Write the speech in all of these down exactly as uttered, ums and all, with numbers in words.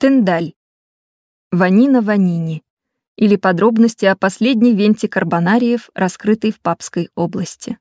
Стендаль. Ванина Ванини. Или подробности о последней венте карбонариев, раскрытой в Папской области.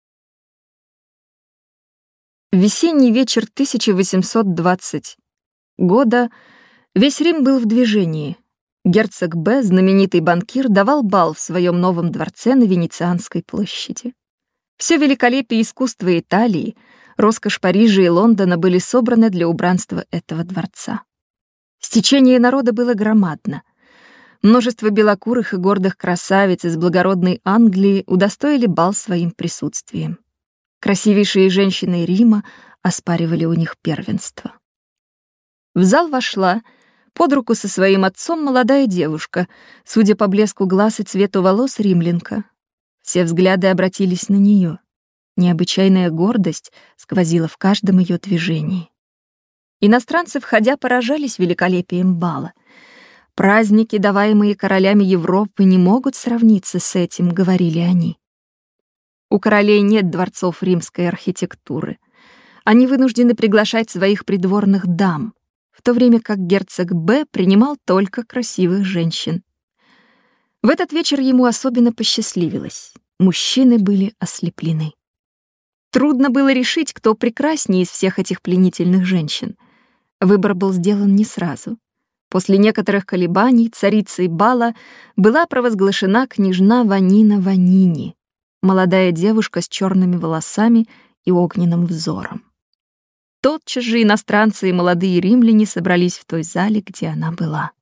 В весенний вечер тысяча восемьсот двадцатого года весь Рим был в движении. Герцог Б, знаменитый банкир, давал бал в своем новом дворце на Венецианской площади. Все великолепие искусства Италии, роскошь Парижа и Лондона были собраны для убранства этого дворца. Стечение народа было громадно. Множество белокурых и гордых красавиц из благородной Англии удостоили бал своим присутствием. Красивейшие женщины Рима оспаривали у них первенство. В зал вошла под руку со своим отцом молодая девушка, судя по блеску глаз и цвету волос, римлянка. Все взгляды обратились на нее. Необычайная гордость сквозила в каждом ее движении. Иностранцы, входя, поражались великолепием бала. «Праздники, даваемые королями Европы, не могут сравниться с этим», — говорили они. У королей нет дворцов римской архитектуры. Они вынуждены приглашать своих придворных дам, в то время как герцог Б принимал только красивых женщин. В этот вечер ему особенно посчастливилось. Мужчины были ослеплены. Трудно было решить, кто прекраснее из всех этих пленительных женщин. Выбор был сделан не сразу. После некоторых колебаний царицей бала была провозглашена княжна Ванина Ванини, молодая девушка с черными волосами и огненным взором. Тотчас же иностранцы и молодые римляне собрались в той зале, где она была.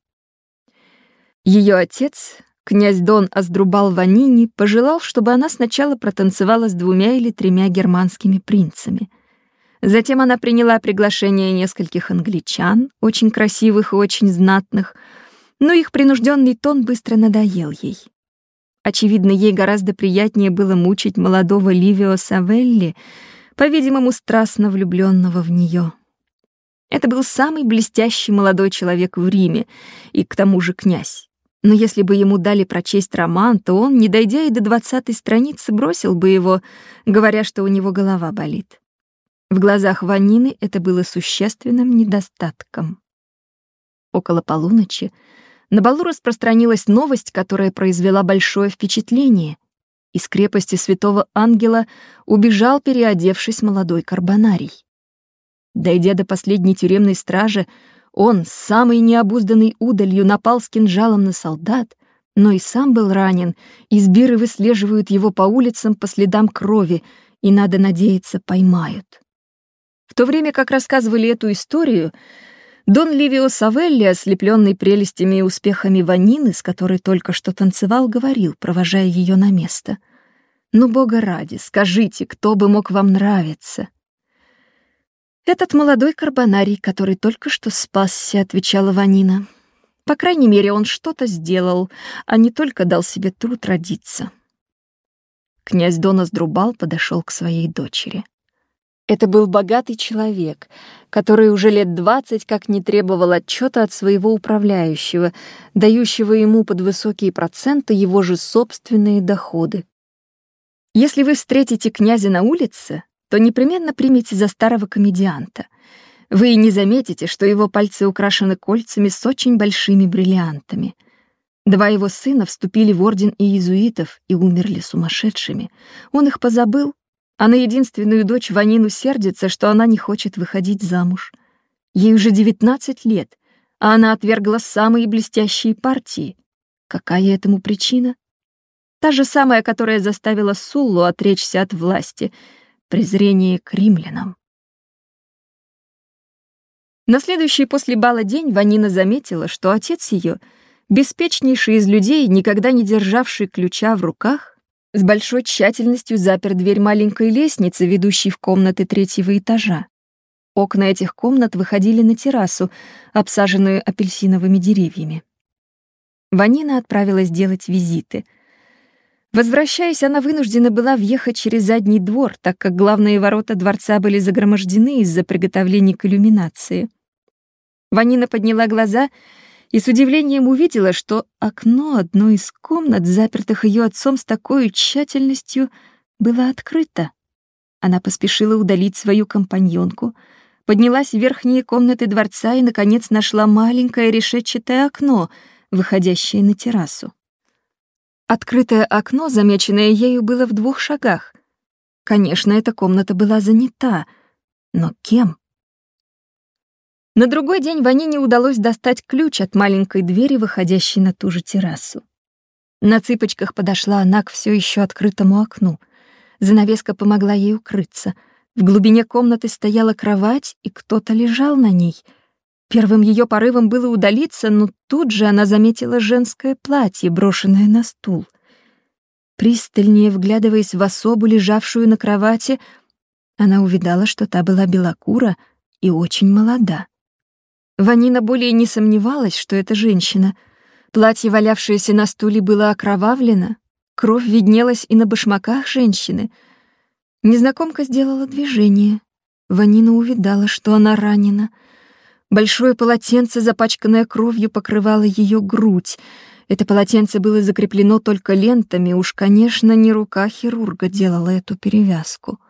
Ее отец, князь Дон Асдрубал Ванини, пожелал, чтобы она сначала протанцевала с двумя или тремя германскими принцами. Затем она приняла приглашение нескольких англичан, очень красивых и очень знатных, но их принужденный тон быстро надоел ей. Очевидно, ей гораздо приятнее было мучить молодого Ливио Савелли, по-видимому, страстно влюбленного в нее. Это был самый блестящий молодой человек в Риме, и к тому же князь. Но если бы ему дали прочесть роман, то он, не дойдя и до двадцатой страницы, бросил бы его, говоря, что у него голова болит. В глазах Ванины это было существенным недостатком. Около полуночи на балу распространилась новость, которая произвела большое впечатление. Из крепости Святого Ангела убежал, переодевшись, молодой карбонарий. Дойдя до последней тюремной стражи, он, с самой необузданной удалью, напал с кинжалом на солдат, но и сам был ранен, и сбиры выслеживают его по улицам по следам крови, и, надо надеяться, поймают. В то время как рассказывали эту историю, Дон Ливио Савелли, ослепленный прелестями и успехами Ванины, с которой только что танцевал, говорил, провожая ее на место: «Ну, Бога ради, скажите, кто бы мог вам нравиться?» «Этот молодой карбонарий, который только что спасся», — отвечала Ванина. «По крайней мере, он что-то сделал, а не только дал себе труд родиться». Князь Дон Асдрубал подошел к своей дочери. Это был богатый человек, который уже лет двадцать как не требовал отчета от своего управляющего, дающего ему под высокие проценты его же собственные доходы. Если вы встретите князя на улице, то непременно примите за старого комедианта. Вы и не заметите, что его пальцы украшены кольцами с очень большими бриллиантами. Два его сына вступили в орден иезуитов и умерли сумасшедшими. Он их позабыл, а на единственную дочь Ванину сердится, что она не хочет выходить замуж. Ей уже девятнадцать лет, а она отвергла самые блестящие партии. Какая этому причина? Та же самая, которая заставила Суллу отречься от власти — презрение к римлянам. На следующий после бала день Ванина заметила, что отец ее, беспечнейший из людей, никогда не державший ключа в руках, с большой тщательностью запер дверь маленькой лестницы, ведущей в комнаты третьего этажа. Окна этих комнат выходили на террасу, обсаженную апельсиновыми деревьями. Ванина отправилась делать визиты. Возвращаясь, она вынуждена была въехать через задний двор, так как главные ворота дворца были загромождены из-за приготовлений к иллюминации. Ванина подняла глаза и с удивлением увидела, что окно одной из комнат, запертых ее отцом с такой тщательностью, было открыто. Она поспешила удалить свою компаньонку, поднялась в верхние комнаты дворца и, наконец, нашла маленькое решетчатое окно, выходящее на террасу. Открытое окно, замеченное ею, было в двух шагах. Конечно, эта комната была занята, но кем? На другой день Ванине удалось достать ключ от маленькой двери, выходящей на ту же террасу. На цыпочках подошла она к все еще открытому окну. Занавеска помогла ей укрыться. В глубине комнаты стояла кровать, и кто-то лежал на ней. Первым ее порывом было удалиться, но тут же она заметила женское платье, брошенное на стул. Пристальнее вглядываясь в особу, лежавшую на кровати, она увидала, что та была белокура и очень молода. Ванина более не сомневалась, что это женщина. Платье, валявшееся на стуле, было окровавлено, кровь виднелась и на башмаках женщины. Незнакомка сделала движение. Ванина увидала, что она ранена. Большое полотенце, запачканное кровью, покрывало ее грудь. Это полотенце было закреплено только лентами, уж, конечно, не рука хирурга делала эту перевязку.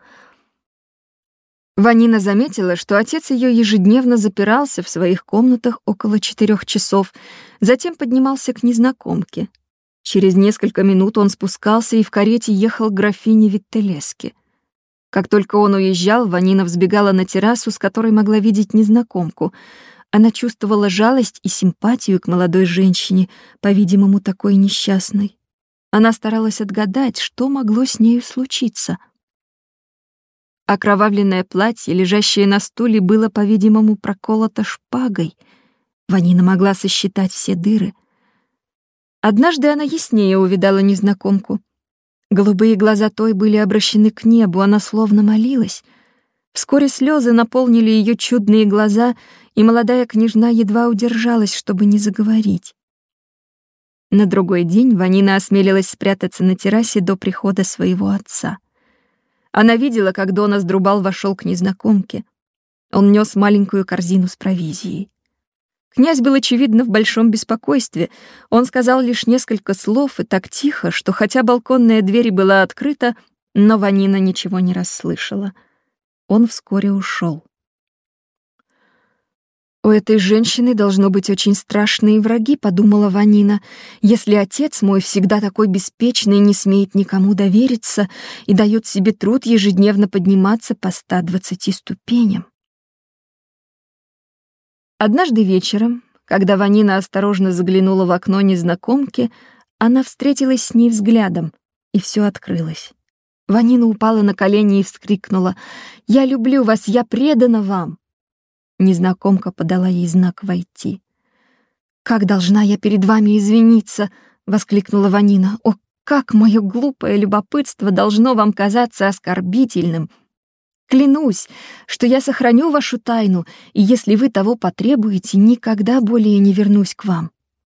Ванина заметила, что отец ее ежедневно запирался в своих комнатах около четырех часов, затем поднимался к незнакомке. Через несколько минут он спускался и в карете ехал к графине Виттелеске. Как только он уезжал, Ванина взбегала на террасу, с которой могла видеть незнакомку. Она чувствовала жалость и симпатию к молодой женщине, по-видимому, такой несчастной. Она старалась отгадать, что могло с нею случиться. Окровавленное платье, лежащее на стуле, было, по-видимому, проколото шпагой. Ванина могла сосчитать все дыры. Однажды она яснее увидала незнакомку. Голубые глаза той были обращены к небу, она словно молилась. Вскоре слезы наполнили ее чудные глаза, и молодая княжна едва удержалась, чтобы не заговорить. На другой день Ванина осмелилась спрятаться на террасе до прихода своего отца. Она видела, как Донас Друбал вошел к незнакомке. Он нес маленькую корзину с провизией. Князь был, очевидно, в большом беспокойстве. Он сказал лишь несколько слов и так тихо, что хотя балконная дверь была открыта, но Ванина ничего не расслышала. Он вскоре ушел. «У этой женщины должно быть очень страшные враги», — подумала Ванина, «если отец мой, всегда такой беспечный, не смеет никому довериться и дает себе труд ежедневно подниматься по ста двадцати ступеням». Однажды вечером, когда Ванина осторожно заглянула в окно незнакомки, она встретилась с ней взглядом, и все открылось. Ванина упала на колени и вскрикнула: «Я люблю вас, я предана вам!» Незнакомка подала ей знак войти. «Как должна я перед вами извиниться!» — воскликнула Ванина. «О, как мое глупое любопытство должно вам казаться оскорбительным! Клянусь, что я сохраню вашу тайну, и если вы того потребуете, никогда более не вернусь к вам».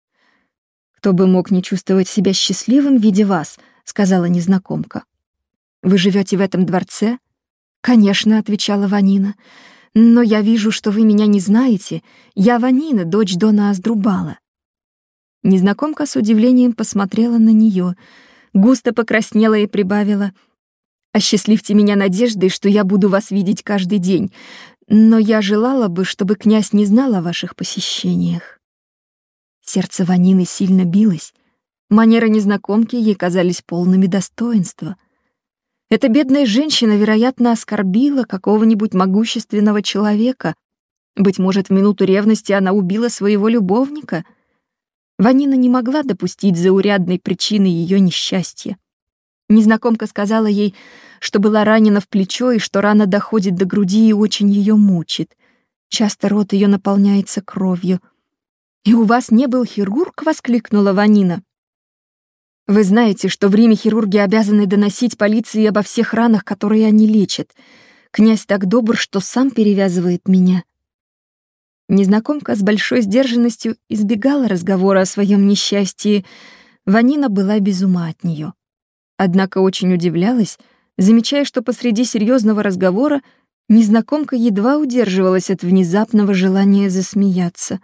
«Кто бы мог не чувствовать себя счастливым, видя вас?» — сказала незнакомка. «Вы живете в этом дворце?» «Конечно», — отвечала Ванина. «Но я вижу, что вы меня не знаете. Я Ванина, дочь Дона Аздрубала». Незнакомка с удивлением посмотрела на нее, густо покраснела и прибавила: «Осчастливьте меня надеждой, что я буду вас видеть каждый день, но я желала бы, чтобы князь не знал о ваших посещениях». Сердце Ванины сильно билось. Манеры незнакомки ей казались полными достоинства. Эта бедная женщина, вероятно, оскорбила какого-нибудь могущественного человека. Быть может, в минуту ревности она убила своего любовника. Ванина не могла допустить заурядной причины ее несчастья. Незнакомка сказала ей, что была ранена в плечо и что рана доходит до груди и очень ее мучит. Часто рот ее наполняется кровью. «И у вас не был хирург?» — воскликнула Ванина. «Вы знаете, что в Риме хирурги обязаны доносить полиции обо всех ранах, которые они лечат. Князь так добр, что сам перевязывает меня». Незнакомка с большой сдержанностью избегала разговора о своем несчастье. Ванина была без ума от нее. Однако очень удивлялась, замечая, что посреди серьезного разговора незнакомка едва удерживалась от внезапного желания засмеяться.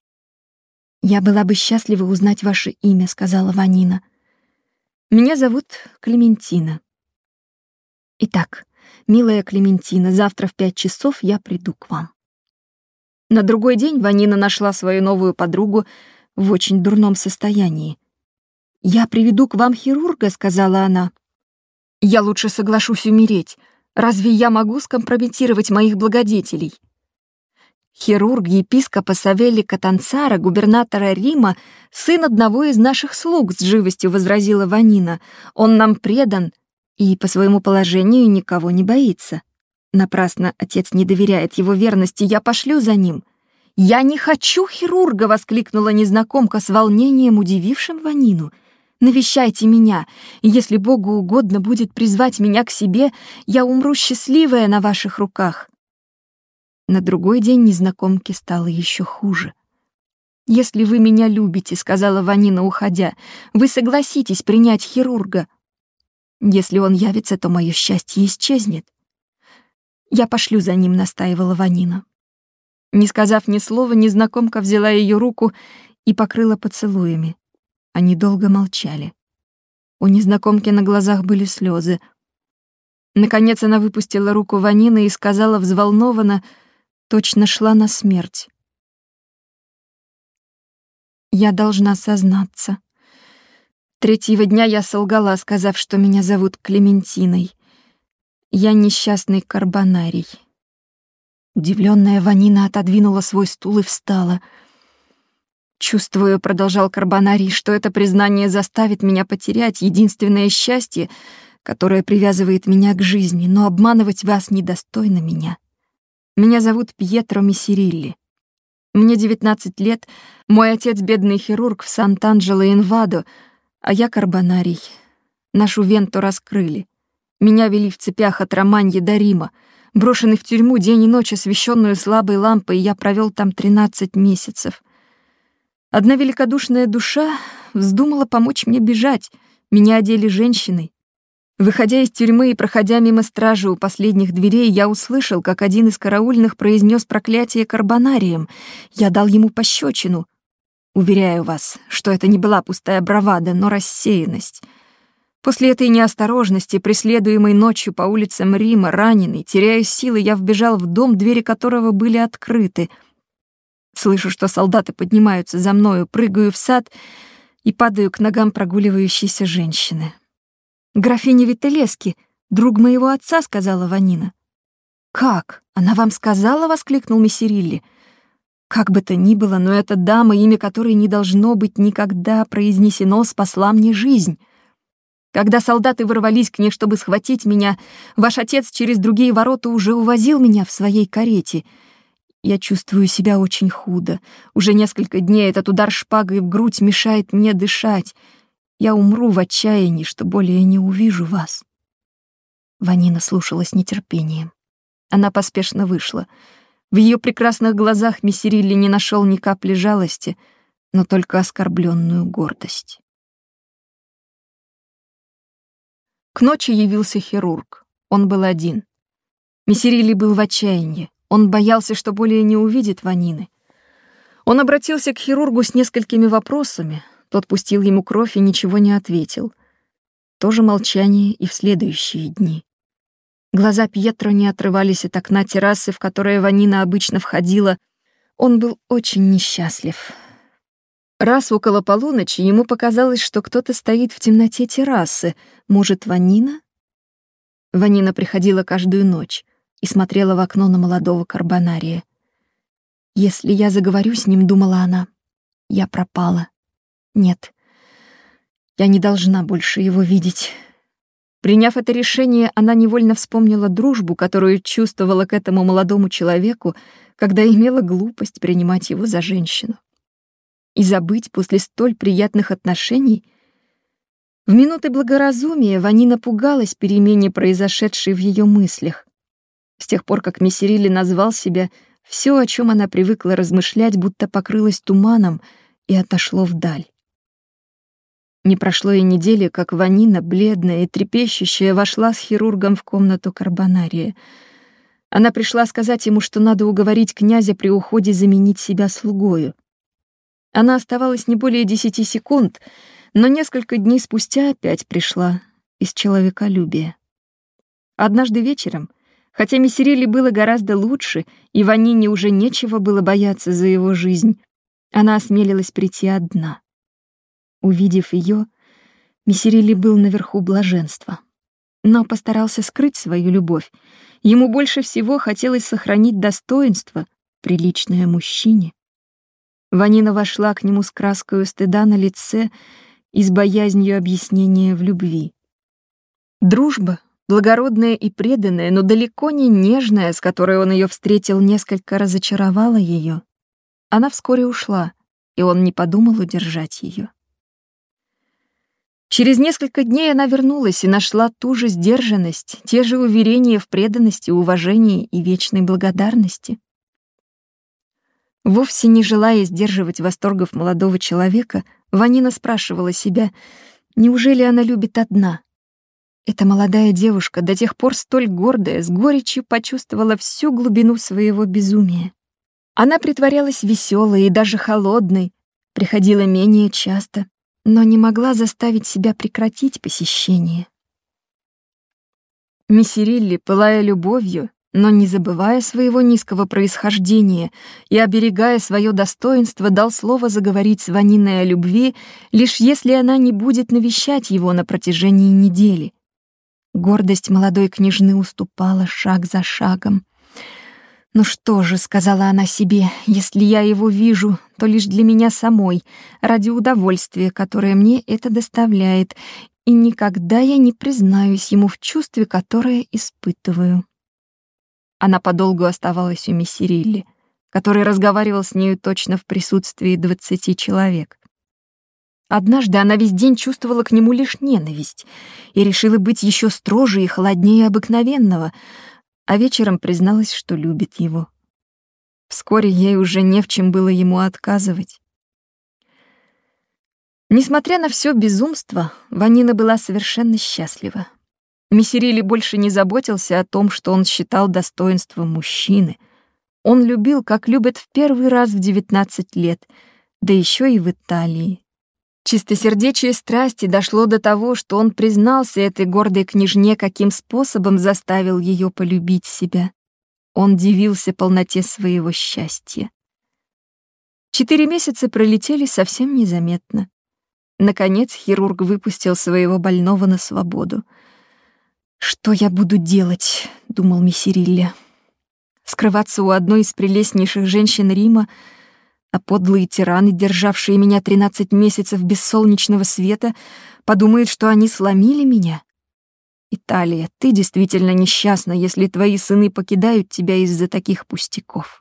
«Я была бы счастлива узнать ваше имя», — сказала Ванина. «Меня зовут Клементина». «Итак, «Милая Клементина, завтра в пять часов я приду к вам». На другой день Ванина нашла свою новую подругу в очень дурном состоянии. «Я приведу к вам хирурга», — сказала она. «Я лучше соглашусь умереть. Разве я могу скомпрометировать моих благодетелей?» «Хирург епископа Савелли Катанцара, губернатора Рима, сын одного из наших слуг», — с живостью возразила Ванина. «Он нам предан и по своему положению никого не боится. Напрасно отец не доверяет его верности, я пошлю за ним». «Я не хочу хирурга!» — воскликнула незнакомка с волнением, удивившим Ванину. «Навещайте меня, и если Богу угодно будет призвать меня к себе, я умру счастливая на ваших руках». На другой день незнакомке стало еще хуже. «Если вы меня любите, — сказала Ванина, уходя, — вы согласитесь принять хирурга. Если он явится, то мое счастье исчезнет». «Я пошлю за ним», — настаивала Ванина. Не сказав ни слова, незнакомка взяла ее руку и покрыла поцелуями. Они долго молчали. У незнакомки на глазах были слезы. Наконец она выпустила руку Ванины и сказала взволнованно, точно шла на смерть: «Я должна сознаться. Третьего дня я солгала, сказав, что меня зовут Клементиной. Я несчастный карбонарий». Удивленная Ванина отодвинула свой стул и встала. «Чувствую, — продолжал карбонарий, — что это признание заставит меня потерять единственное счастье, которое привязывает меня к жизни, но обманывать вас недостойно меня. Меня зовут Пьетро Мессерилли. Мне девятнадцать лет, мой отец — бедный хирург в Сант'Анджело-ин-Вадо, а я карбонарий. Нашу Венту раскрыли. Меня вели в цепях от Романьи до Рима. Брошенный в тюрьму день и ночь, освещенную слабой лампой, я провел там тринадцать месяцев. Одна великодушная душа вздумала помочь мне бежать. Меня одели женщиной. Выходя из тюрьмы и проходя мимо стражи у последних дверей, я услышал, как один из караульных произнес проклятие карбонарием. Я дал ему пощечину. Уверяю вас, что это не была пустая бравада, но рассеянность. После этой неосторожности, преследуемой ночью по улицам Рима, раненый, теряя силы, я вбежал в дом, двери которого были открыты. Слышу, что солдаты поднимаются за мною, прыгаю в сад и падаю к ногам прогуливающейся женщины. «Графиня Вителески, друг моего отца», — сказала Ванина. «Как? Она вам сказала?» — воскликнул Мессерилли. «Как бы то ни было, но эта дама, имя которой не должно быть никогда произнесено, спасла мне жизнь. Когда солдаты ворвались к ней, чтобы схватить меня, ваш отец через другие ворота уже увозил меня в своей карете. Я чувствую себя очень худо. Уже несколько дней этот удар шпагой в грудь мешает мне дышать. Я умру в отчаянии, что более не увижу вас». Ванина слушала с нетерпением. Она поспешно вышла. В ее прекрасных глазах Мессерилли не нашел ни капли жалости, но только оскорбленную гордость. К ночи явился хирург. Он был один. Мессерилли был в отчаянии. Он боялся, что более не увидит Ванины. Он обратился к хирургу с несколькими вопросами. Тот пустил ему кровь и ничего не ответил. То же молчание и в следующие дни. Глаза Пьетро не отрывались от окна террасы, в которое Ванина обычно входила. Он был очень несчастлив. Раз около полуночи ему показалось, что кто-то стоит в темноте террасы. Может, Ванина? Ванина приходила каждую ночь и смотрела в окно на молодого карбонария. «Если я заговорю с ним, — думала она, — я пропала. Нет, я не должна больше его видеть». Приняв это решение, она невольно вспомнила дружбу, которую чувствовала к этому молодому человеку, когда имела глупость принимать его за женщину. И забыть после столь приятных отношений? В минуты благоразумия Ванина пугалась перемене, произошедшей в ее мыслях. С тех пор, как Мессерилли назвал себя, все, о чем она привыкла размышлять, будто покрылось туманом и отошло вдаль. Не прошло и недели, как Ванина, бледная и трепещущая, вошла с хирургом в комнату карбонария. Она пришла сказать ему, что надо уговорить князя при уходе заменить себя слугою. Она оставалась не более десяти секунд, но несколько дней спустя опять пришла из человеколюбия. Однажды вечером, Хотя Мессерилли было гораздо лучше, и Ванине уже нечего было бояться за его жизнь, она осмелилась прийти одна. Увидев ее, Мессерилли был наверху блаженства, но постарался скрыть свою любовь. Ему больше всего хотелось сохранить достоинство, приличное мужчине. Ванина вошла к нему с краской стыда на лице и с боязнью объяснения в любви. Дружба, благородная и преданная, но далеко не нежная, с которой он ее встретил, несколько разочаровала ее. Она вскоре ушла, и он не подумал удержать ее. Через несколько дней она вернулась и нашла ту же сдержанность, те же уверения в преданности, уважении и вечной благодарности. Вовсе не желая сдерживать восторгов молодого человека, Ванина спрашивала себя, неужели она любит одна? Эта молодая девушка, до тех пор столь гордая, с горечью почувствовала всю глубину своего безумия. Она притворялась веселой и даже холодной, приходила менее часто, но не могла заставить себя прекратить посещение. Мессерилли, пылая любовью, но не забывая своего низкого происхождения и оберегая свое достоинство, дал слово заговорить с Ваниной о любви, лишь если она не будет навещать его на протяжении недели. Гордость молодой княжны уступала шаг за шагом. «Ну что же», — сказала она себе, — «если я его вижу, то лишь для меня самой, ради удовольствия, которое мне это доставляет, и никогда я не признаюсь ему в чувстве, которое испытываю». Она подолгу оставалась у Мессерилли, который разговаривал с нею точно в присутствии двадцати человек. Однажды она весь день чувствовала к нему лишь ненависть и решила быть еще строже и холоднее обыкновенного, а вечером призналась, что любит его. Вскоре ей уже не в чем было ему отказывать. Несмотря на все безумство, Ванина была совершенно счастлива. Мессерилли больше не заботился о том, что он считал достоинством мужчины. Он любил, как любят в первый раз в девятнадцать лет, да еще и в Италии. Чистосердечие страсти дошло до того, что он признался этой гордой княжне, каким способом заставил ее полюбить себя. Он дивился полноте своего счастья. Четыре месяца пролетели совсем незаметно. Наконец хирург выпустил своего больного на свободу. «Что я буду делать?» — думал Мессерилли. «Скрываться у одной из прелестнейших женщин Рима, а подлые тираны, державшие меня тринадцать месяцев без солнечного света, подумают, что они сломили меня? Италия, ты действительно несчастна, если твои сыны покидают тебя из-за таких пустяков».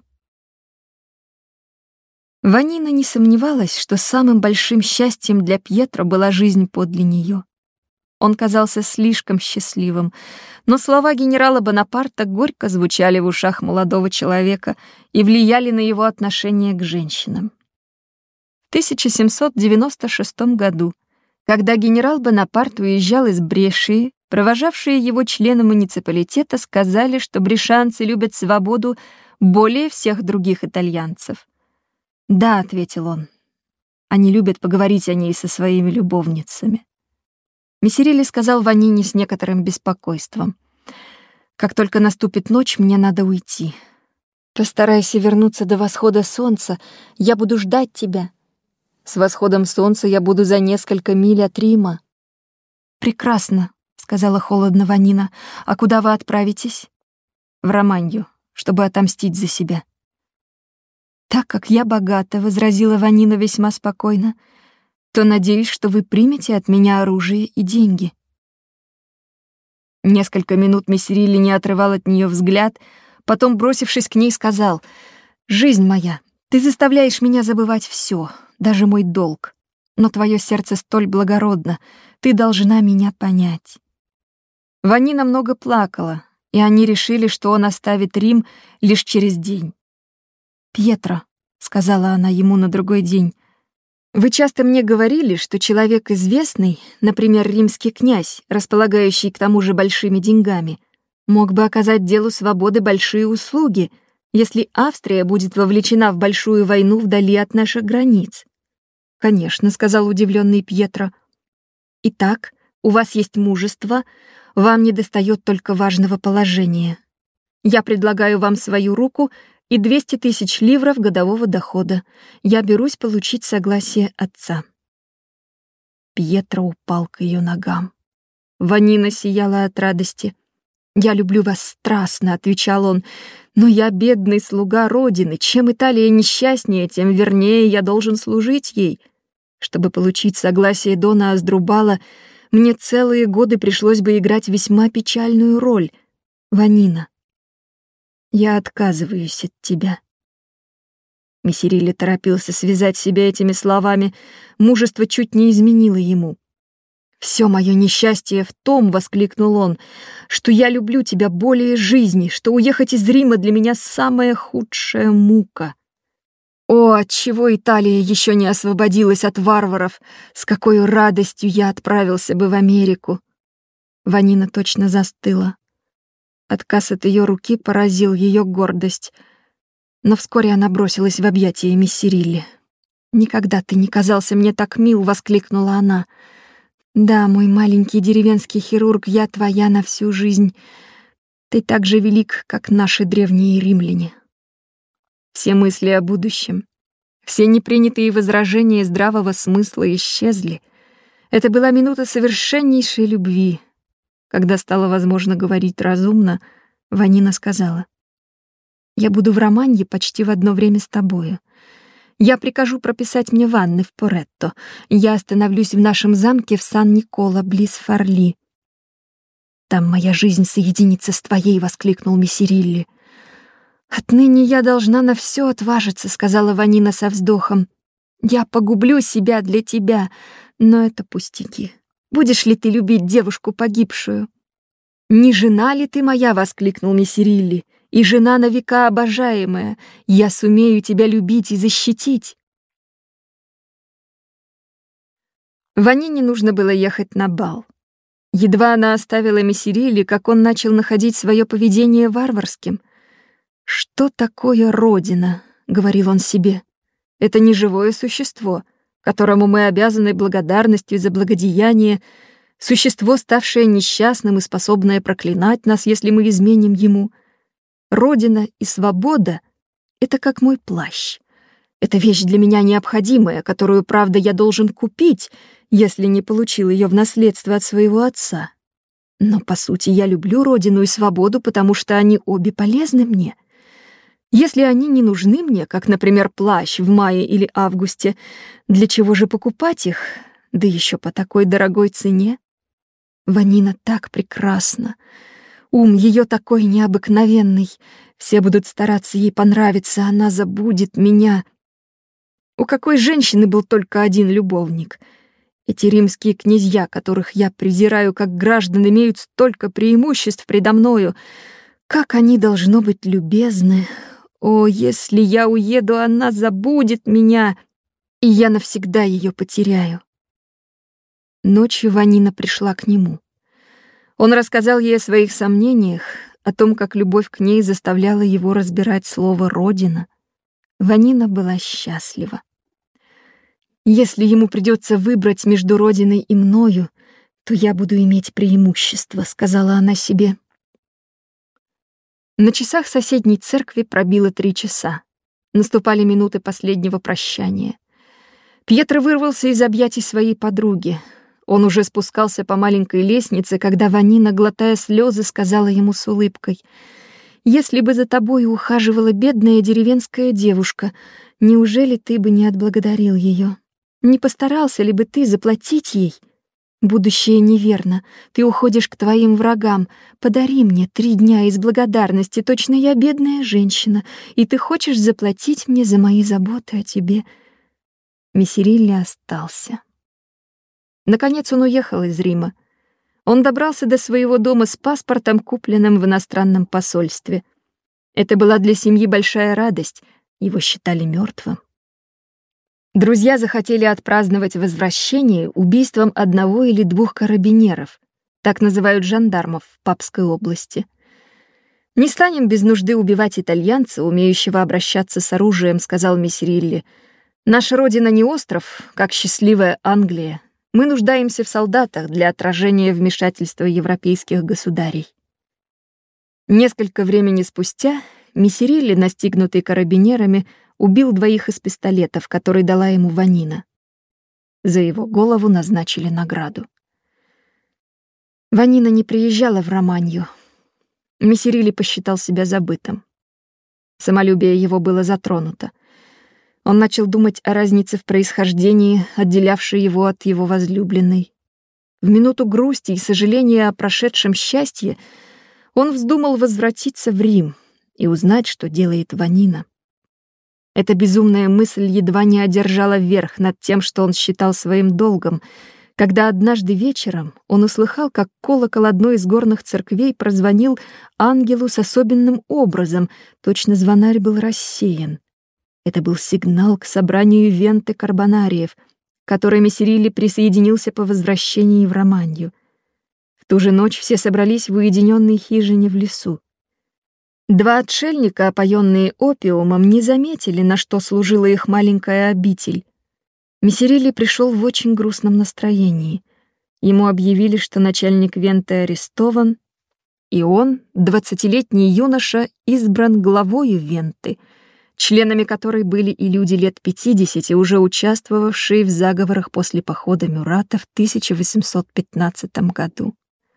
Ванина не сомневалась, что самым большим счастьем для Пьетро была жизнь подле нее. Он казался слишком счастливым, но слова генерала Бонапарта горько звучали в ушах молодого человека и влияли на его отношение к женщинам. В тысяча семьсот девяносто шестом году, когда генерал Бонапарт уезжал из Брешии, провожавшие его члены муниципалитета сказали, что брешанцы любят свободу более всех других итальянцев. «Да», — ответил он, — «они любят поговорить о ней со своими любовницами». Мессерилли сказал Ванине с некоторым беспокойством: «Как только наступит ночь, мне надо уйти. Постарайся вернуться до восхода солнца, я буду ждать тебя. С восходом солнца я буду за несколько миль от Рима». «Прекрасно», — сказала холодно Ванина. «А куда вы отправитесь?» «В Романью, чтобы отомстить за себя». «Так как я богата», — возразила Ванина весьма спокойно, «то надеюсь, что вы примете от меня оружие и деньги». Несколько минут Мессерилли не отрывал от нее взгляд, потом, бросившись к ней, сказал: «Жизнь моя, ты заставляешь меня забывать все, даже мой долг, но твое сердце столь благородно, ты должна меня понять». Ванина много плакала, и они решили, что он оставит Рим лишь через день. «Пьетро», — сказала она ему на другой день, — «вы часто мне говорили, что человек известный, например, римский князь, располагающий к тому же большими деньгами, мог бы оказать делу свободы большие услуги, если Австрия будет вовлечена в большую войну вдали от наших границ». «Конечно», — сказал удивленный Пьетро. «Итак, у вас есть мужество, вам недостает только важного положения. Я предлагаю вам свою руку и двести тысяч ливров годового дохода. Я берусь получить согласие отца». Пьетро упал к ее ногам. Ванина сияла от радости. «Я люблю вас страстно», — отвечал он, «но я бедный слуга Родины. Чем Италия несчастнее, тем вернее я должен служить ей. Чтобы получить согласие Дона Асдрубала, мне целые годы пришлось бы играть весьма печальную роль. Ванина, я отказываюсь от тебя». Мессерилли торопился связать себя этими словами. Мужество чуть не изменило ему. «Все мое несчастье в том, — воскликнул он, — что я люблю тебя более жизни, что уехать из Рима для меня самая худшая мука. О, отчего Италия еще не освободилась от варваров! С какой радостью я отправился бы в Америку!» Ванина точно застыла. Отказ от ее руки поразил ее гордость, но вскоре она бросилась в объятия Мессерилли. «Никогда ты не казался мне так мил!» — воскликнула она. «Да, мой маленький деревенский хирург, я твоя на всю жизнь. Ты так же велик, как наши древние римляне». Все мысли о будущем, все непринятые возражения здравого смысла исчезли. Это была минута совершеннейшей любви. Когда стало возможно говорить разумно, Ванина сказала: «Я буду в Романье почти в одно время с тобою. Я прикажу прописать мне ванны в Поретто. Я остановлюсь в нашем замке в Сан-Никола, близ Фарли». «Там моя жизнь соединится с твоей», — воскликнул Мессерилли. «Отныне я должна на все отважиться», — сказала Ванина со вздохом. «Я погублю себя для тебя, но это пустяки. Будешь ли ты любить девушку погибшую?» «Не жена ли ты моя?» — воскликнул Мессерилли. «И жена на века обожаемая. Я сумею тебя любить и защитить». Ванине нужно было ехать на бал. Едва она оставила Мессерилли, как он начал находить свое поведение варварским. «Что такое Родина?» — говорил он себе. «Это не живое существо, которому мы обязаны благодарностью за благодеяние, существо, ставшее несчастным и способное проклинать нас, если мы изменим ему. Родина и свобода — это как мой плащ. Это вещь для меня необходимая, которую, правда, я должен купить, если не получил ее в наследство от своего отца. Но, по сути, я люблю Родину и свободу, потому что они обе полезны мне. Если они не нужны мне, как, например, плащ в мае или августе, для чего же покупать их, да еще по такой дорогой цене? Ванина так прекрасна, ум ее такой необыкновенный, все будут стараться ей понравиться, она забудет меня. У какой женщины был только один любовник? Эти римские князья, которых я презираю как граждан, имеют столько преимуществ предо мною. Как они, должно быть, любезны! О, если я уеду, она забудет меня, и я навсегда ее потеряю». Ночью Ванина пришла к нему. Он рассказал ей о своих сомнениях, о том, как любовь к ней заставляла его разбирать слово «родина». Ванина была счастлива. «Если ему придется выбрать между Родиной и мною, то я буду иметь преимущество», — сказала она себе. На часах соседней церкви пробило три часа. Наступали минуты последнего прощания. Пьетро вырвался из объятий своей подруги. Он уже спускался по маленькой лестнице, когда Ванина, глотая слезы, сказала ему с улыбкой: «Если бы за тобой ухаживала бедная деревенская девушка, неужели ты бы не отблагодарил ее? Не постарался ли бы ты заплатить ей? Будущее неверно, ты уходишь к твоим врагам. Подари мне три дня из благодарности, точно я бедная женщина, и ты хочешь заплатить мне за мои заботы о тебе». Мессерилли остался. Наконец он уехал из Рима. Он добрался до своего дома с паспортом, купленным в иностранном посольстве. Это была для семьи большая радость, его считали мертвым. Друзья захотели отпраздновать возвращение убийством одного или двух карабинеров, так называют жандармов в Папской области. «Не станем без нужды убивать итальянца, умеющего обращаться с оружием», — сказал Мессерилли. «Наша родина не остров, как счастливая Англия. Мы нуждаемся в солдатах для отражения вмешательства европейских государей». Несколько времени спустя Мессерилли, настигнутый карабинерами, убил двоих из пистолетов, которые дала ему Ванина. За его голову назначили награду. Ванина не приезжала в Романью. Мессерилли посчитал себя забытым. Самолюбие его было затронуто. Он начал думать о разнице в происхождении, отделявшей его от его возлюбленной. В минуту грусти и сожаления о прошедшем счастье он вздумал возвратиться в Рим и узнать, что делает Ванина. Эта безумная мысль едва не одержала верх над тем, что он считал своим долгом, когда однажды вечером он услыхал, как колокол одной из горных церквей прозвонил ангелу с особенным образом, точно звонарь был рассеян. Это был сигнал к собранию Венты Карбонариев, к которой Мессерилли присоединился по возвращении в Романью. В ту же ночь все собрались в уединенной хижине в лесу. Два отшельника, опоенные опиумом, не заметили, на что служила их маленькая обитель. Мессерилли пришел в очень грустном настроении. Ему объявили, что начальник Венты арестован, и он, двадцатилетний юноша, избран главою Венты, членами которой были и люди лет пятидесяти, уже участвовавшие в заговорах после похода Мюрата в тысяча восемьсот пятнадцатом году.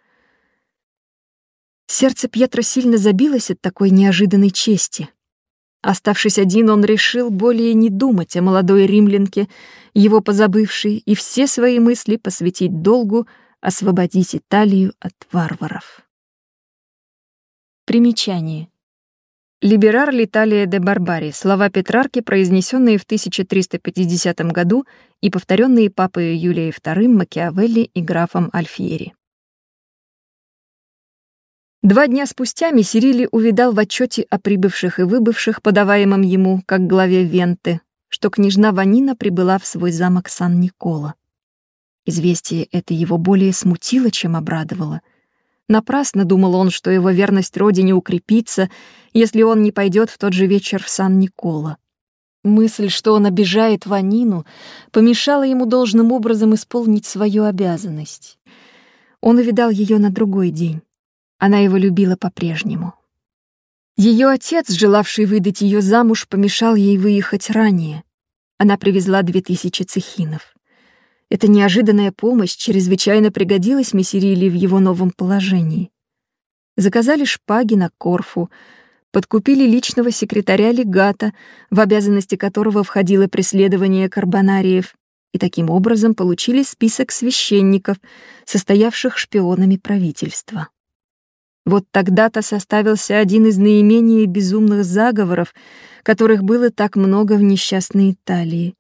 Сердце Пьетро сильно забилось от такой неожиданной чести. Оставшись один, он решил более не думать о молодой римлянке, его позабывшей, и все свои мысли посвятить долгу освободить Италию от варваров. Примечание. «Либерар l'Italia de Barbari» — слова Петрарки, произнесенные в тысяча триста пятидесятом году и повторенные папой Юлием вторым, Макиавелли и графом Альфьери. Два дня спустя Мессерилли увидал в отчете о прибывших и выбывших, подаваемом ему, как главе Венты, что княжна Ванина прибыла в свой замок Сан-Никола. Известие это его более смутило, чем обрадовало. Напрасно думал он, что его верность родине укрепится, если он не пойдет в тот же вечер в Сан-Никола. Мысль, что он обижает Ванину, помешала ему должным образом исполнить свою обязанность. Он увидал ее на другой день. Она его любила по-прежнему. Ее отец, желавший выдать ее замуж, помешал ей выехать ранее. Она привезла две тысячи цехинов. Эта неожиданная помощь чрезвычайно пригодилась Мессерилли в его новом положении. Заказали шпаги на Корфу, подкупили личного секретаря легата, в обязанности которого входило преследование карбонариев, и таким образом получили список священников, состоявших шпионами правительства. Вот тогда-то составился один из наименее безумных заговоров, которых было так много в несчастной Италии.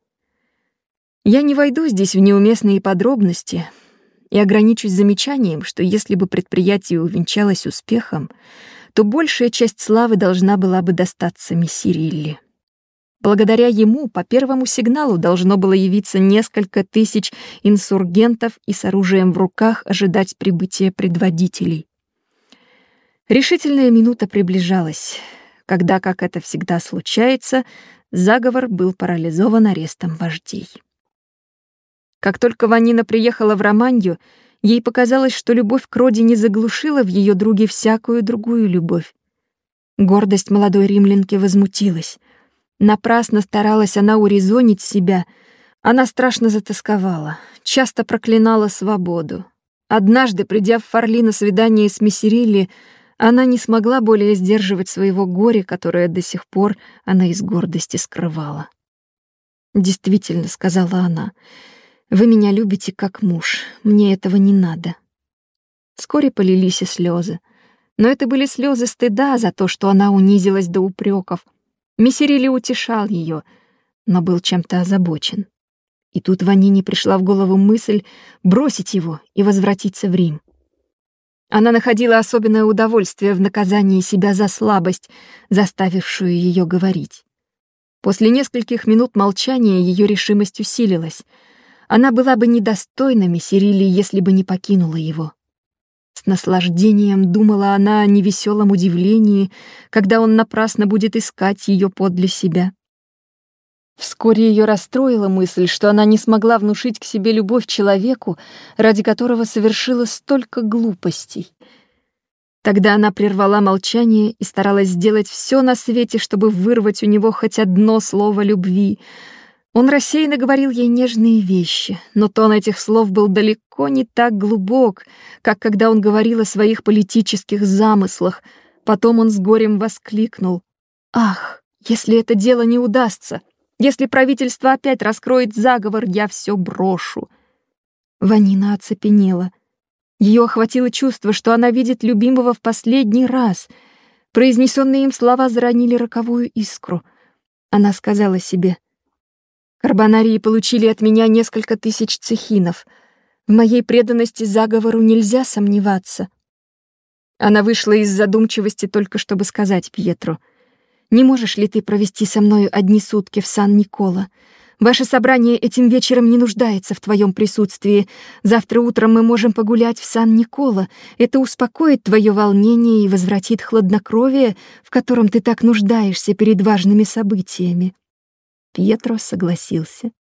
Я не войду здесь в неуместные подробности и ограничусь замечанием, что если бы предприятие увенчалось успехом, то большая часть славы должна была бы достаться Мессерилли. Благодаря ему по первому сигналу должно было явиться несколько тысяч инсургентов и с оружием в руках ожидать прибытия предводителей. Решительная минута приближалась, когда, как это всегда случается, заговор был парализован арестом вождей. Как только Ванина приехала в Романью, ей показалось, что любовь к родине заглушила в ее друге всякую другую любовь. Гордость молодой римлянки возмутилась. Напрасно старалась она урезонить себя. Она страшно затосковала, часто проклинала свободу. Однажды, придя в Форли на свидание с Мессерилли, она не смогла более сдерживать своего горя, которое до сих пор она из гордости скрывала. «Действительно», — сказала она, — «вы меня любите как муж, мне этого не надо». Вскоре полились и слезы, но это были слезы стыда за то, что она унизилась до упреков. Мессерилли утешал ее, но был чем-то озабочен. И тут Ванине пришла в голову мысль бросить его и возвратиться в Рим. Она находила особенное удовольствие в наказании себя за слабость, заставившую ее говорить. После нескольких минут молчания ее решимость усилилась. Она была бы недостойна Мессерилли, если бы не покинула его. С наслаждением думала она о невеселом удивлении, когда он напрасно будет искать ее подле себя. Вскоре ее расстроила мысль, что она не смогла внушить к себе любовь человеку, ради которого совершила столько глупостей. Тогда она прервала молчание и старалась сделать все на свете, чтобы вырвать у него хоть одно слово любви. Он рассеянно говорил ей нежные вещи, но тон этих слов был далеко не так глубок, как когда он говорил о своих политических замыслах. Потом он с горем воскликнул: «Ах, если это дело не удастся! Если правительство опять раскроет заговор, я все брошу!» Ванина оцепенела. Ее охватило чувство, что она видит любимого в последний раз. Произнесенные им слова заронили роковую искру. Она сказала себе: «Карбонарии получили от меня несколько тысяч цехинов. В моей преданности заговору нельзя сомневаться». Она вышла из задумчивости только чтобы сказать Пьетро: «Не можешь ли ты провести со мною одни сутки в Сан-Николо? Ваше собрание этим вечером не нуждается в твоем присутствии. Завтра утром мы можем погулять в Сан-Николо. Это успокоит твое волнение и возвратит хладнокровие, в котором ты так нуждаешься перед важными событиями». Пьетро согласился.